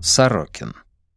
Сорокин.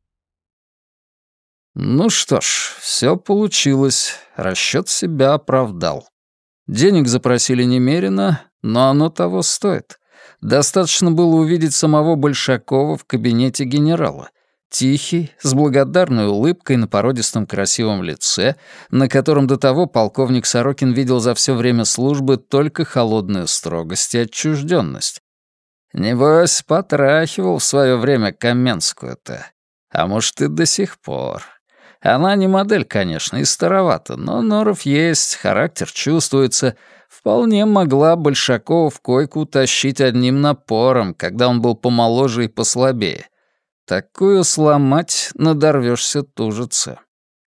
Ну что ж, все получилось, расчет себя оправдал. Денег запросили немерено, но оно того стоит. Достаточно было увидеть самого Большакова в кабинете генерала. Тихий, с благодарной улыбкой на породистом красивом лице, на котором до того полковник Сорокин видел за все время службы только холодную строгость и отчужденность. Небось, потрахивал в свое время Каменскую-то. А может, и до сих пор. Она не модель, конечно, и старовата, но норов есть, характер чувствуется. Вполне могла Большакова в койку утащить одним напором, когда он был помоложе и послабее. Такую сломать, надорвешься тужиться.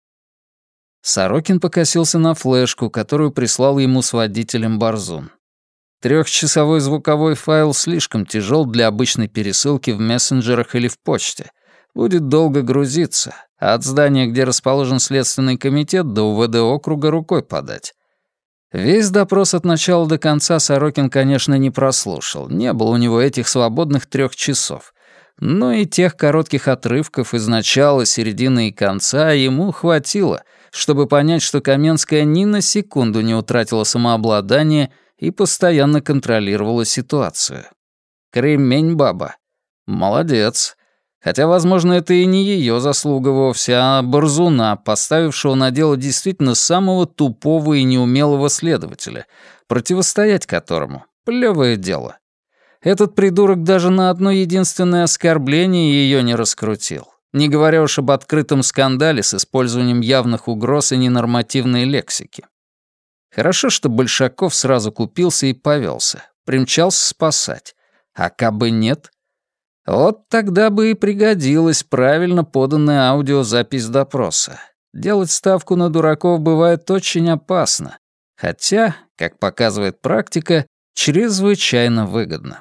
Сорокин покосился на флешку, которую прислал ему с водителем Борзун. 3-часовой звуковой файл слишком тяжел для обычной пересылки в мессенджерах или в почте. Будет долго грузиться, а от здания, где расположен Следственный комитет, до УВД округа рукой подать. Весь допрос от начала до конца Сорокин, конечно, не прослушал. Не было у него этих свободных 3 часов. Но и тех коротких отрывков из начала, середины и конца ему хватило, чтобы понять, что Каменская ни на секунду не утратила самообладание и постоянно контролировала ситуацию. Кремень баба. Молодец. Хотя, возможно, это и не ее заслуга вовсе, а Борзуна, поставившего на дело действительно самого тупого и неумелого следователя, противостоять которому — плевое дело. Этот придурок даже на одно единственное оскорбление ее не раскрутил, не говоря уж об открытом скандале с использованием явных угроз и ненормативной лексики. Хорошо, что Большаков сразу купился и повелся, примчался спасать. А кабы нет, вот тогда бы и пригодилась правильно поданная аудиозапись допроса. Делать ставку на дураков бывает очень опасно, хотя, как показывает практика, чрезвычайно выгодно.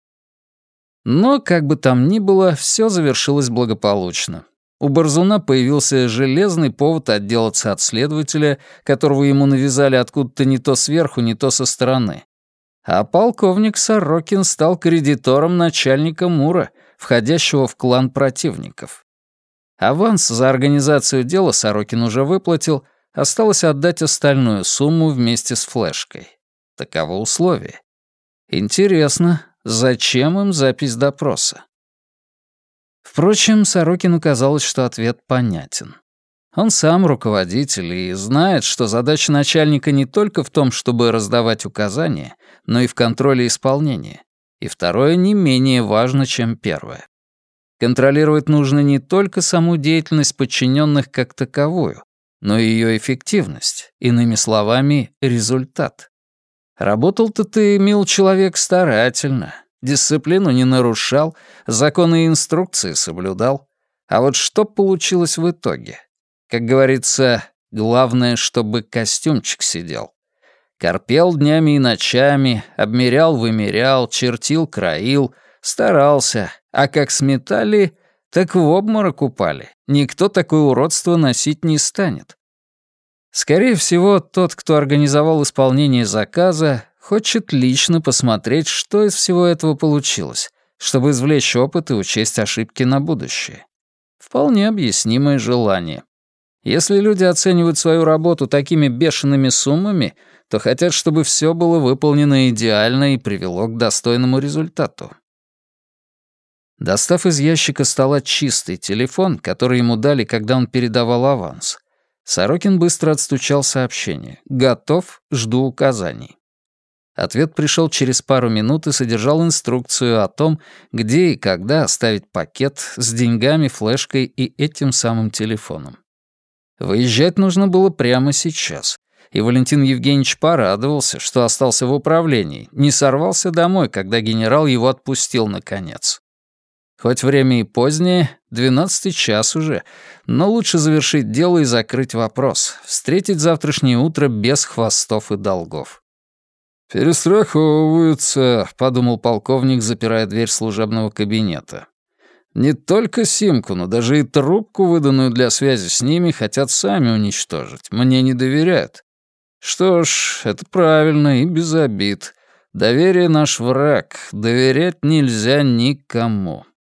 Но, как бы там ни было, все завершилось благополучно. У Борзуна появился железный повод отделаться от следователя, которого ему навязали откуда-то не то сверху, не то со стороны. А полковник Сорокин стал кредитором начальника МУРа, входящего в клан противников. Аванс за организацию дела Сорокин уже выплатил, осталось отдать остальную сумму вместе с флешкой. Таково условие. Интересно, зачем им запись допроса? Впрочем, Сорокину казалось, что ответ понятен. Он сам руководитель и знает, что задача начальника не только в том, чтобы раздавать указания, но и в контроле исполнения. И второе не менее важно, чем первое. Контролировать нужно не только саму деятельность подчиненных как таковую, но и ее эффективность, иными словами, результат. Работал-то ты, мил человек, старательно, дисциплину не нарушал, законы и инструкции соблюдал. А вот что получилось в итоге? Как говорится, главное, чтобы костюмчик сидел. Корпел днями и ночами, обмерял-вымерял, чертил, краил, старался, а как сметали, так в обморок упали. Никто такое уродство носить не станет. Скорее всего, тот, кто организовал исполнение заказа, хочет лично посмотреть, что из всего этого получилось, чтобы извлечь опыт и учесть ошибки на будущее. Вполне объяснимое желание. Если люди оценивают свою работу такими бешеными суммами, то хотят, чтобы все было выполнено идеально и привело к достойному результату. Достав из ящика стола чистый телефон, который ему дали, когда он передавал аванс, Сорокин быстро отстучал сообщение: «Готов, жду указаний». Ответ пришел через пару минут и содержал инструкцию о том, где и когда оставить пакет с деньгами, флешкой и этим самым телефоном. Выезжать нужно было прямо сейчас, и Валентин Евгеньевич порадовался, что остался в управлении, не сорвался домой, когда генерал его отпустил наконец. Хоть время и позднее, 12-й час уже, но лучше завершить дело и закрыть вопрос, встретить завтрашнее утро без хвостов и долгов. «Перестраховываются», — подумал полковник, запирая дверь служебного кабинета. «Не только симку, но даже и трубку, выданную для связи с ними, хотят сами уничтожить. Мне не доверяют. Что ж, это правильно и без обид. Доверие — наш враг. Доверять нельзя никому».